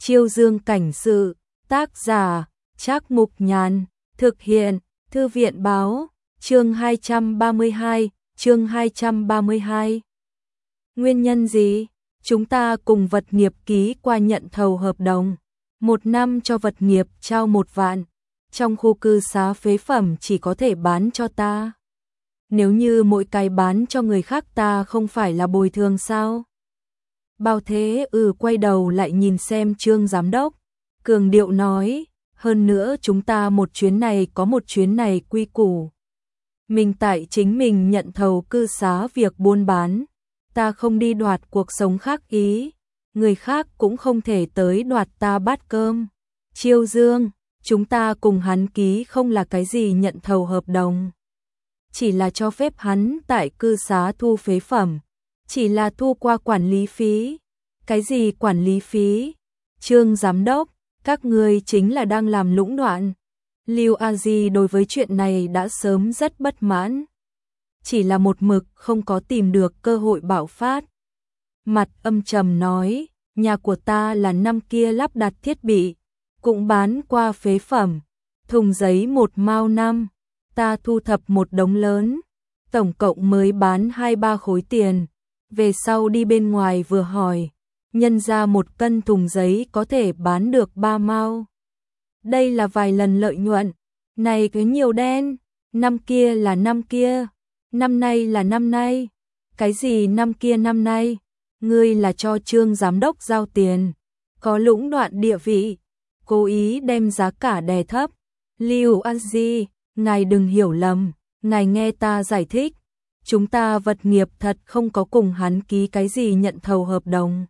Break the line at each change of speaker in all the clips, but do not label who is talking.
Chiêu Dương cảnh sự, tác giả, Trác Mục Nhàn, thực hiện, Thư viện báo, chương 232, chương 232. Nguyên nhân gì? Chúng ta cùng vật nghiệp ký qua nhận thầu hợp đồng. 1 năm cho vật nghiệp trao 1 vạn. Trong khu cư xá phế phẩm chỉ có thể bán cho ta. Nếu như mỗi cái bán cho người khác ta không phải là bồi thường sao? Bao Thế quay đầu lại nhìn xem Trương giám đốc, cường điệu nói, hơn nữa chúng ta một chuyến này có một chuyến này quy củ. Mình tại chính mình nhận thầu cư xá việc buôn bán, ta không đi đoạt cuộc sống khác ý, người khác cũng không thể tới đoạt ta bát cơm. Chiêu Dương, chúng ta cùng hắn ký không là cái gì nhận thầu hợp đồng, chỉ là cho phép hắn tại cư xá thu phế phẩm, chỉ là thu qua quản lý phí. Cái gì quản lý phí? Trương giám đốc, các ngươi chính là đang làm lũng đoạn. Lưu A Di đối với chuyện này đã sớm rất bất mãn, chỉ là một mực không có tìm được cơ hội bạo phát. Mặt âm trầm nói, nhà của ta là năm kia lắp đặt thiết bị, cũng bán qua phế phẩm, thùng giấy 1 mao 5, ta thu thập một đống lớn, tổng cộng mới bán 2-3 khối tiền, về sau đi bên ngoài vừa hỏi, nhân ra 1 cân thùng giấy có thể bán được 3 mao. Đây là vài lần lợi nhuận, này cái nhiều đen, năm kia là năm kia, năm nay là năm nay, cái gì năm kia năm nay, ngươi là cho Trương giám đốc giao tiền, có lũng đoạn địa vị, cố ý đem giá cả đè thấp. Lưu A Di, ngài đừng hiểu lầm, ngài nghe ta giải thích, chúng ta vật nghiệp thật không có cùng hắn ký cái gì nhận thầu hợp đồng.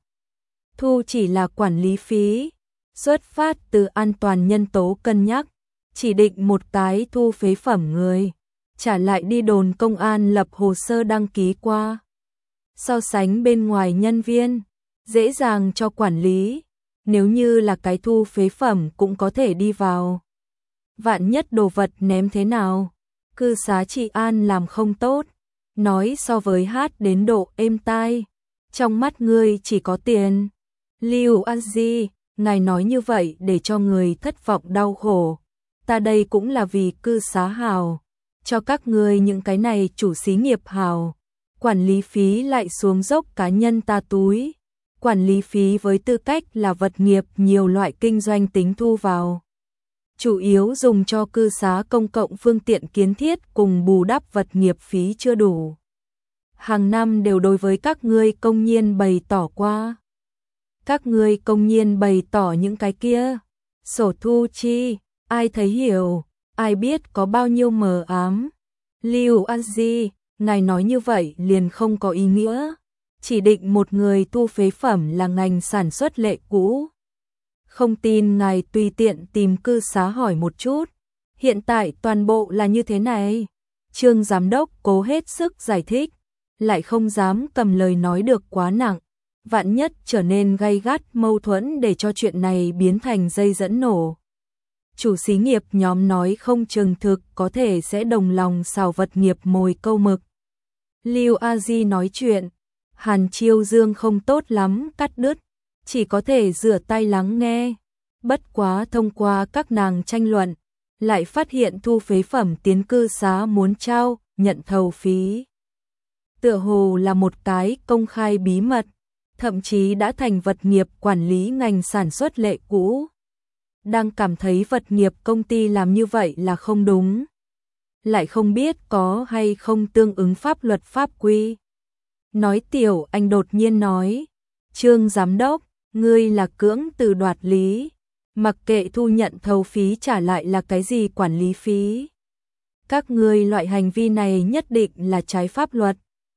Thu chỉ là quản lý phí, xuất phát từ an toàn nhân tố cân nhắc, chỉ định một cái thu phế phẩm người, trả lại đi đồn công an lập hồ sơ đăng ký qua. So sánh bên ngoài nhân viên, dễ dàng cho quản lý, nếu như là cái thu phế phẩm cũng có thể đi vào. Vạn nhất đồ vật ném thế nào, cư xá trị an làm không tốt, nói so với hát đến độ êm tai, trong mắt ngươi chỉ có tiền. Lưu A Di, ngài nói như vậy để cho người thất vọng đau khổ, ta đây cũng là vì cư xá hào, cho các ngươi những cái này chủ xí nghiệp hào, quản lý phí lại xuống dốc cá nhân ta túi, quản lý phí với tư cách là vật nghiệp nhiều loại kinh doanh tính thu vào, chủ yếu dùng cho cư xá công cộng phương tiện kiến thiết cùng bù đắp vật nghiệp phí chưa đủ. Hàng năm đều đối với các ngươi công nhiên bày tỏ qua. Các ngươi công nhiên bày tỏ những cái kia, sổ thu chi, ai thấy hiểu, ai biết có bao nhiêu mờ ám. Lưu A Di, ngài nói như vậy liền không có ý nghĩa, chỉ định một người thu phế phẩm là ngành sản xuất lệ cũ. Không tin ngài tùy tiện tìm cư xá hỏi một chút, hiện tại toàn bộ là như thế này. Trương giám đốc cố hết sức giải thích, lại không dám cầm lời nói được quá nặng, vạn nhất trở nên gay gắt mâu thuẫn để cho chuyện này biến thành dây dẫn nổ. Chủ xí nghiệp nhóm nói không chừng thực có thể sẽ đồng lòng xào vật nghiệp mồi câu mực. Lưu A Di nói chuyện, Hàn Chiêu Dương không tốt lắm cắt đứt, chỉ có thể rửa tay lắng nghe. Bất quá thông qua các nàng tranh luận, lại phát hiện thu phế phẩm tiến cư xá muốn trao, nhận thầu phí. Tựa hồ là một cái công khai bí mật, thậm chí đã thành vật nghiệp quản lý ngành sản xuất lệ cũ. Đang cảm thấy vật nghiệp công ty làm như vậy là không đúng. Lại không biết có hay không tương ứng pháp luật pháp quy. Nói Tiểu Anh đột nhiên nói, Trương giám đốc, ngươi là cưỡng từ đoạt lý, mặc kệ thu nhận thầu phí trả lại là cái gì quản lý phí. Các ngươi loại hành vi này nhất định là trái pháp luật.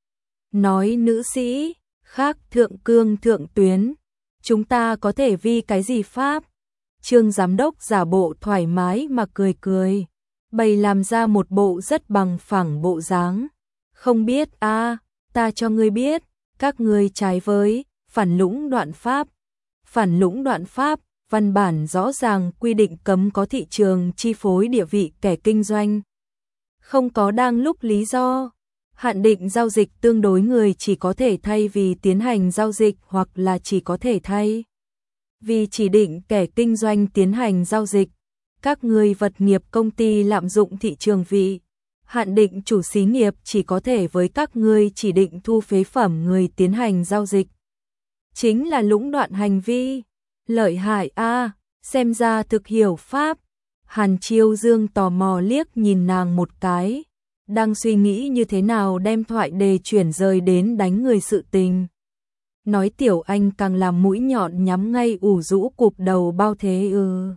Nói nữ sĩ, khác thượng cương thượng tuyến, chúng ta có thể vi cái gì pháp? Trương giám đốc giả bộ thoải mái mà cười cười, bày làm ra một bộ rất bằng phẳng bộ dáng. Không biết ta cho ngươi biết, các ngươi trái với phản lũng đoạn pháp. Phản lũng đoạn pháp, văn bản rõ ràng quy định cấm có thị trường chi phối địa vị kẻ kinh doanh. Không có đang lúc lý do. Hạn định giao dịch tương đối người chỉ có thể thay vì tiến hành giao dịch hoặc là chỉ có thể thay vì chỉ định kẻ kinh doanh tiến hành giao dịch. Các người vật nghiệp công ty lạm dụng thị trường vị hạn định chủ xí nghiệp chỉ có thể với các ngươi chỉ định thu phế phẩm người tiến hành giao dịch. Chính là lũng đoạn hành vi. Lợi hại a, xem ra thực hiểu pháp. Hàn Chiêu Dương tò mò liếc nhìn nàng một cái, đang suy nghĩ như thế nào đem thoại đề chuyển rời đến đánh người sự tình. Nói Tiểu Anh càng làm mũi nhọn nhắm ngay ủ rũ cụp đầu bao thế ư.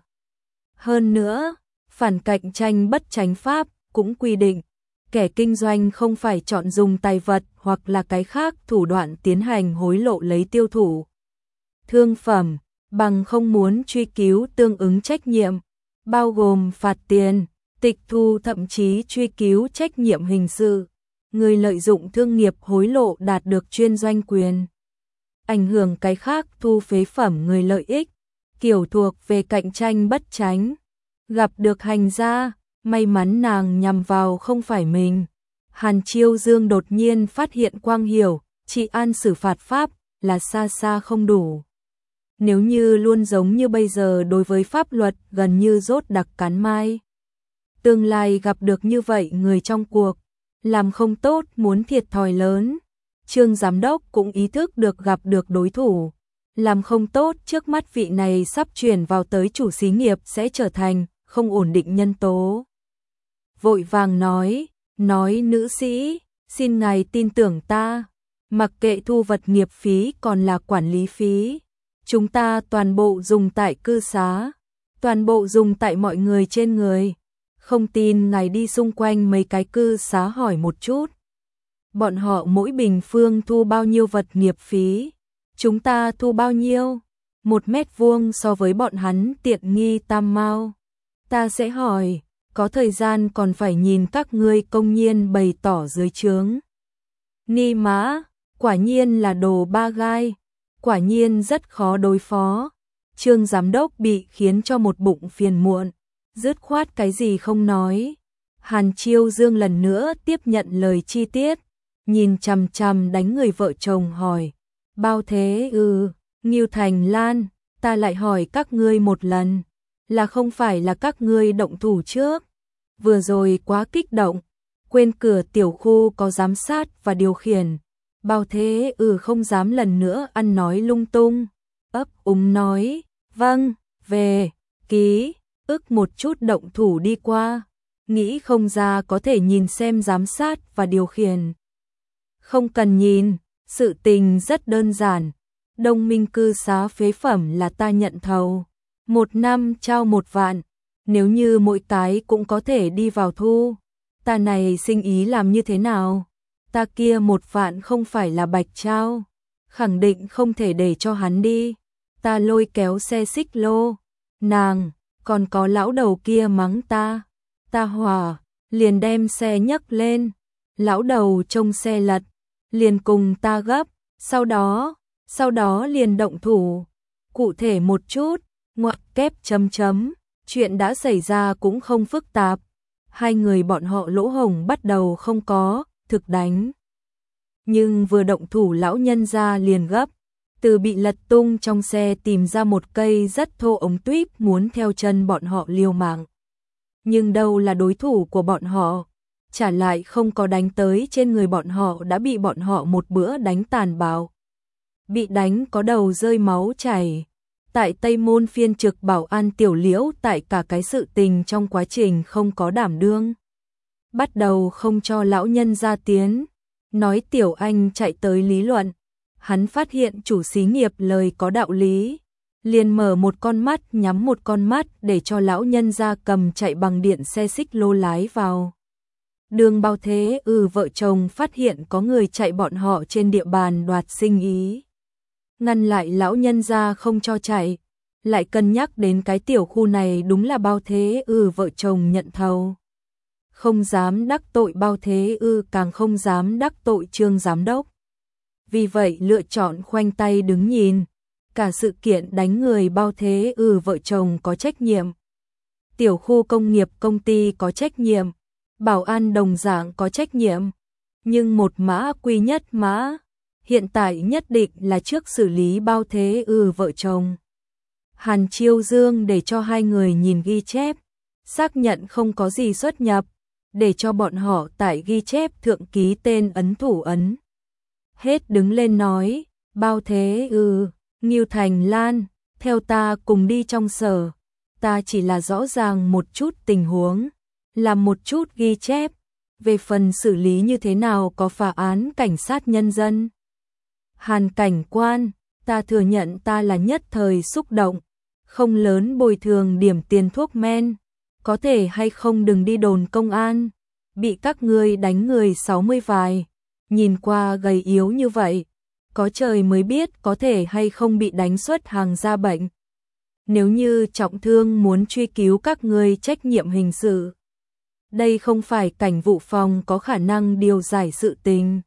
Hơn nữa, phản cạnh tranh bất chánh pháp cũng quy định, kẻ kinh doanh không phải chọn dùng tài vật hoặc là cái khác thủ đoạn tiến hành hối lộ lấy tiêu thụ thương phẩm, bằng không muốn truy cứu tương ứng trách nhiệm, bao gồm phạt tiền, tịch thu thậm chí truy cứu trách nhiệm hình sự. Người lợi dụng thương nghiệp hối lộ đạt được chuyên doanh quyền, ảnh hưởng cái khác thu phế phẩm người lợi ích, kiểu thuộc về cạnh tranh bất chánh. Gặp được hành gia, may mắn nàng nhằm vào không phải mình. Hàn Chiêu Dương đột nhiên phát hiện quang hiểu, trị an xử phạt pháp là xa xa không đủ. Nếu như luôn giống như bây giờ đối với pháp luật gần như rốt đặc cắn mai. Tương lai gặp được như vậy người trong cuộc, làm không tốt muốn thiệt thòi lớn. Trương giám đốc cũng ý thức được gặp được đối thủ, làm không tốt trước mắt vị này sắp chuyển vào tới chủ xí nghiệp sẽ trở thành không ổn định nhân tố. Vội vàng nói nữ sĩ, xin ngài tin tưởng ta, mặc kệ thu vật nghiệp phí còn là quản lý phí, chúng ta toàn bộ dùng tại cư xá, toàn bộ dùng tại mọi người trên người. Không tin ngài đi xung quanh mấy cái cư xá hỏi một chút. Bọn họ mỗi bình phương thu bao nhiêu vật nghiệp phí, chúng ta thu bao nhiêu? 1 mét vuông so với bọn hắn tiện nghi tam mao. Ta sẽ hỏi, có thời gian còn phải nhìn các ngươi công nhiên bày tỏ dưới trướng. Ni mã, quả nhiên là đồ ba gai, quả nhiên rất khó đối phó. Trương giám đốc bị khiến cho một bụng phiền muộn, dứt khoát cái gì không nói. Hàn Chiêu Dương lần nữa tiếp nhận lời chi tiết, nhìn chằm chằm đánh người vợ chồng hỏi, bao thế Ngưu Thành Lan, ta lại hỏi các ngươi một lần, là không phải là các ngươi động thủ trước, vừa rồi quá kích động, quên cửa tiểu khu có giám sát và điều khiển, bao thế không dám lần nữa ăn nói lung tung, ấp úng nói, vâng, về, ký, ức một chút động thủ đi qua, nghĩ không ra có thể nhìn xem giám sát và điều khiển. Không cần nhìn, sự tình rất đơn giản, Đông Minh cư xá phế phẩm là ta nhận thầu, 1 năm trao 1 vạn, nếu như mỗi cái cũng có thể đi vào thu, ta này sinh ý làm như thế nào? Ta kia 1 vạn không phải là bạch trao, khẳng định không thể để cho hắn đi. Ta lôi kéo xe xích lô, nàng, còn có lão đầu kia mắng ta hỏa, liền đem xe nhấc lên, lão đầu trông xe lật, liền cùng ta gấp, sau đó liền động thủ. Cụ thể một chút, ngoặc kép chấm chấm, chuyện đã xảy ra cũng không phức tạp. Hai người bọn họ lỗ hổng bắt đầu không có, thực đánh. Nhưng vừa động thủ lão nhân ra liền gấp, từ bị lật tung trong xe tìm ra một cây rất thô ống tuýp muốn theo chân bọn họ liều mạng. Nhưng đâu là đối thủ của bọn họ, trả lại không có đánh tới trên người bọn họ đã bị bọn họ một bữa đánh tàn bạo. Bị đánh có đầu rơi máu chảy. Tại Tây Môn phiên trực bảo an Tiểu Liễu tại cả cái sự tình trong quá trình không có đảm đương. Bắt đầu không cho lão nhân ra tiến, nói Tiểu Anh chạy tới lý luận. Hắn phát hiện chủ xí nghiệp lời có đạo lý, liền mở một con mắt nhắm một con mắt để cho lão nhân ra cầm chạy bằng điện xe xích lô lái vào. Đường bao thế vợ chồng phát hiện có người chạy bọn họ trên địa bàn đoạt sinh ý. Ngăn lại lão nhân ra không cho chạy, lại cân nhắc đến cái tiểu khu này đúng là bao thế vợ chồng nhận thầu. Không dám đắc tội bao thế càng không dám đắc tội Trương giám đốc. Vì vậy lựa chọn khoanh tay đứng nhìn, cả sự kiện đánh người bao thế vợ chồng có trách nhiệm. Tiểu khu công nghiệp công ty có trách nhiệm, bảo an đồng dạng có trách nhiệm, nhưng một mã quy nhất mã, hiện tại nhất định là trước xử lý bao thế vợ chồng. Hàn Chiêu Dương để cho hai người nhìn ghi chép, xác nhận không có gì xuất nhập, để cho bọn họ tại ghi chép thượng ký tên ấn thủ ấn. Hết đứng lên nói, bao thế Ngưu Thành Lan, theo ta cùng đi trong sở, ta chỉ là rõ ràng một chút tình huống, làm một chút ghi chép, về phần xử lý như thế nào có phá án cảnh sát nhân dân. Hàn cảnh quan, ta thừa nhận ta là nhất thời xúc động, không lớn bồi thường điểm tiền thuốc men, có thể hay không đừng đi đồn công an, bị các ngươi đánh người 60 vài, nhìn qua gầy yếu như vậy, có trời mới biết có thể hay không bị đánh xuất hàng ra bệnh. Nếu như trọng thương muốn truy cứu các ngươi trách nhiệm hình sự, đây không phải cảnh vụ phòng có khả năng điều giải sự tình.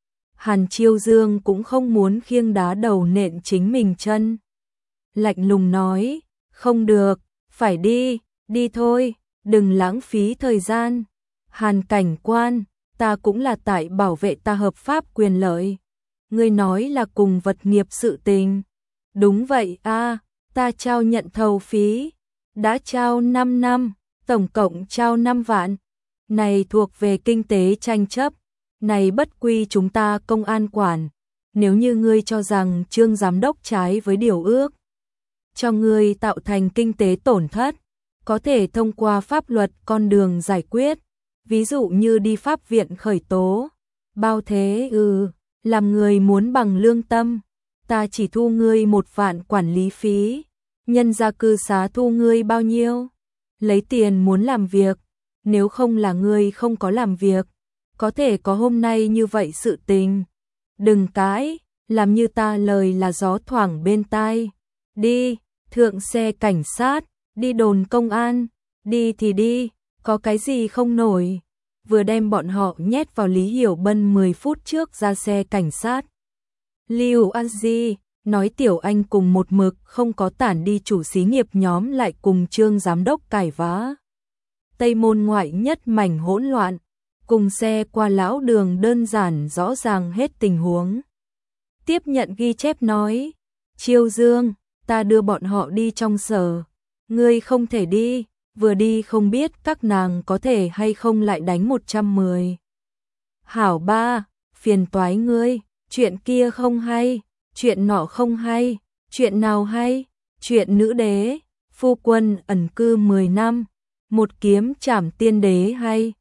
Hàn Chiêu Dương cũng không muốn khiêng đá đầu nện chính mình chân. Lạnh lùng nói, không được, phải đi, đi thôi, đừng lãng phí thời gian. Hàn cảnh quan, ta cũng là tại bảo vệ ta hợp pháp quyền lợi. Ngươi nói là cùng vật nghiệp sự tình. Đúng vậy a, ta trao nhận thầu phí, đã trao 5 năm, tổng cộng trao 5 vạn. Này thuộc về kinh tế tranh chấp, này bất quy chúng ta công an quản. Nếu như ngươi cho rằng Trương giám đốc trái với điều ước, cho ngươi tạo thành kinh tế tổn thất, có thể thông qua pháp luật con đường giải quyết, ví dụ như đi pháp viện khởi tố. Bao thế làm người muốn bằng lương tâm, ta chỉ thu ngươi 1 vạn quản lý phí, nhân gia cư xá thu ngươi bao nhiêu? Lấy tiền muốn làm việc, nếu không là ngươi không có làm việc, có thể có hôm nay như vậy sự tình. Đừng cãi, làm như ta lời là gió thoảng bên tai. Đi, thượng xe cảnh sát, đi đồn công an, đi thì đi, có cái gì không nổi. Vừa đem bọn họ nhét vào Lý Hiểu Bân 10 phút trước ra xe cảnh sát. Lưu An Di nói Tiểu Anh cùng một mực không có tản đi chủ xí nghiệp nhóm lại cùng Trương giám đốc cãi vã. Tây môn ngoại nhất mảnh hỗn loạn, cùng xe qua lão đường đơn giản rõ ràng hết tình huống. Tiếp nhận ghi chép nói, Chiêu Dương, ta đưa bọn họ đi trong sở, ngươi không thể đi, vừa đi không biết các nàng có thể hay không lại đánh 110. Hảo ba, phiền toái ngươi, chuyện kia không hay, chuyện nọ không hay, chuyện nào hay, chuyện nữ đế, phu quân ẩn cư 10 năm, một kiếm trảm tiên đế hay.